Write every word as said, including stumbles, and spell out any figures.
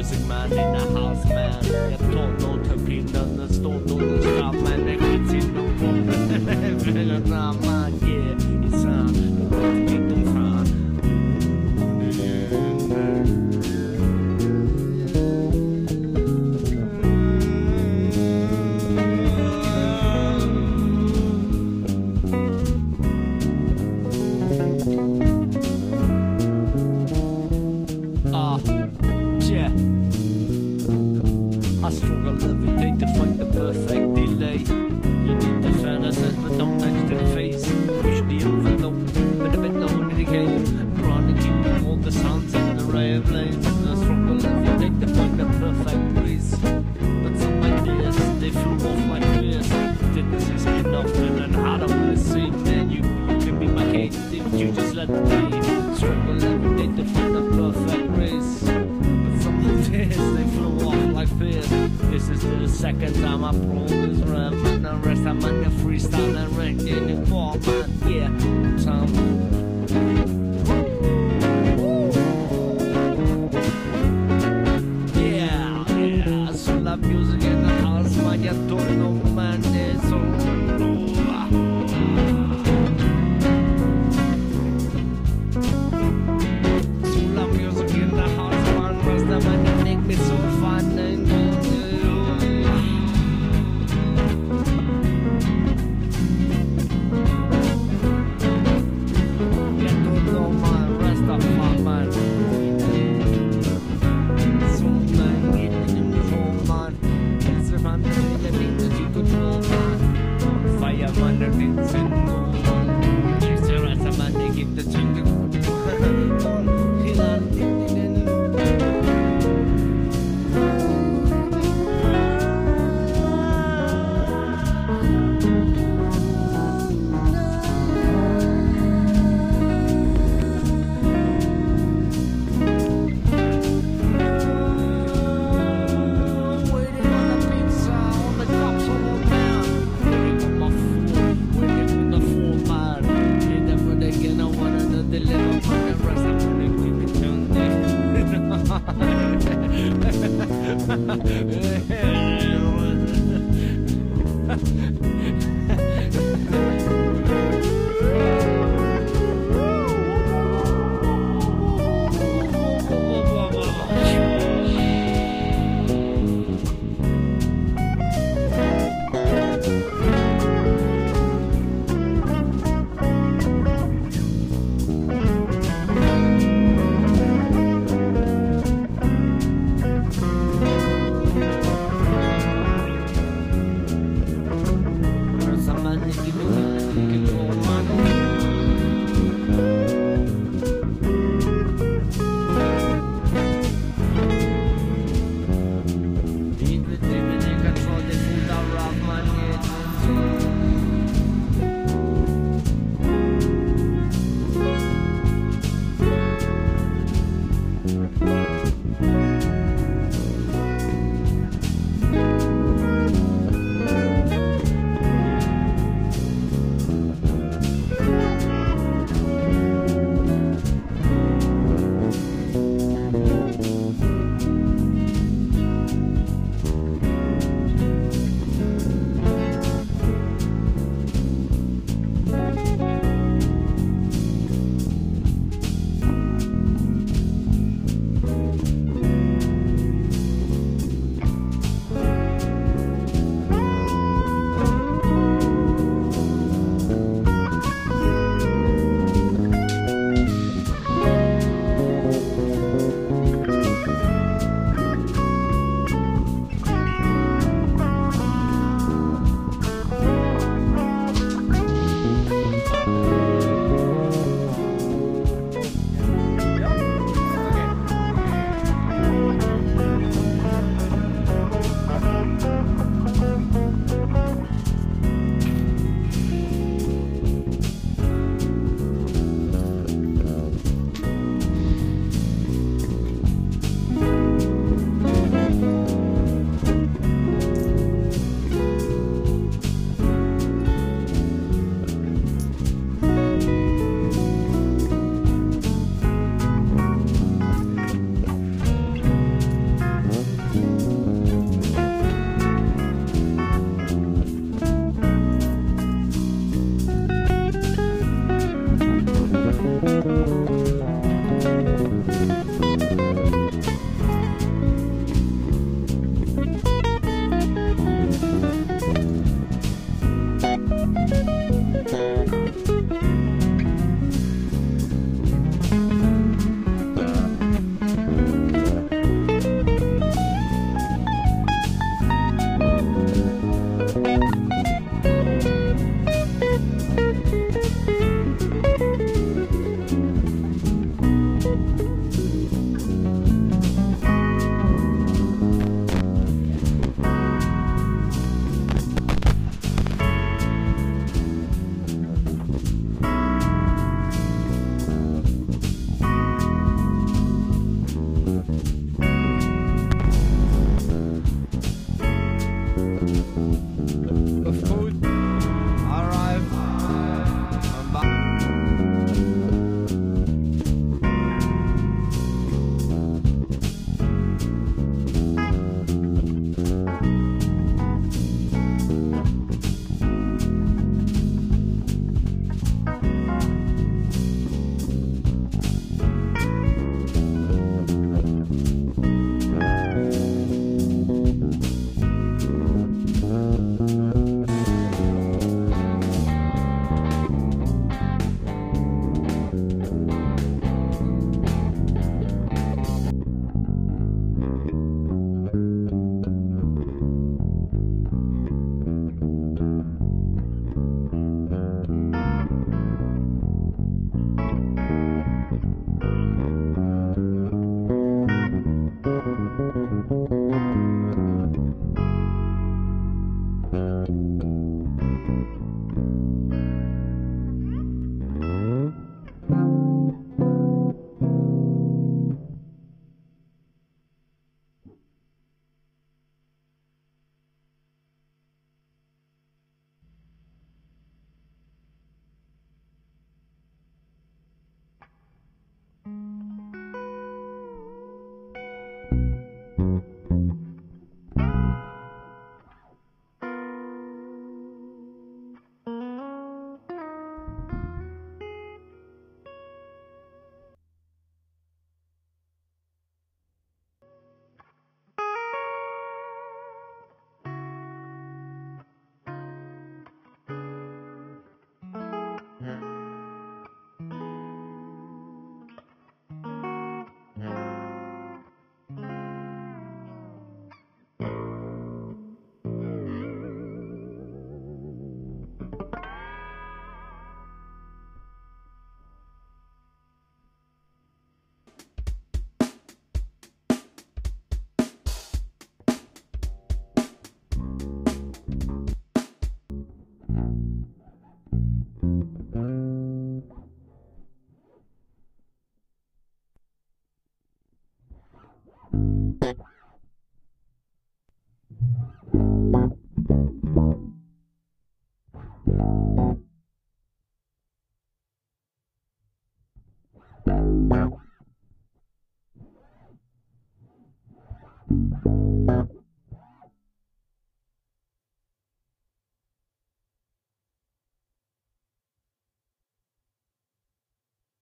music man in the house man. Jag tar noterpinnen, den står då den ska, men det skits i någon gång. För den ramar, yeah, i sand. Det går inte mitt om fan. I struggle every day to find the perfect delay. You need the fantasies but don't touch the face. Push the envelope, but the better when it came. Trying to keep all the sounds in the ray of lanes. I struggle every day to find the perfect breeze. But some ideas, they flew off like this. This is enough and then I don't wanna see. Man, you, you can be my case if you just let me be. Struggle every day to find the perfect race. But some ideas, they flew off like this. This is the second time I pull this rhyme. And the rest I'm on the freestyle and right in the format. Yeah, time. Yeah, yeah. So la music in the house, man. Jag tror nog man det är så. So la music in the house, man. Rasta man, det make me so fun and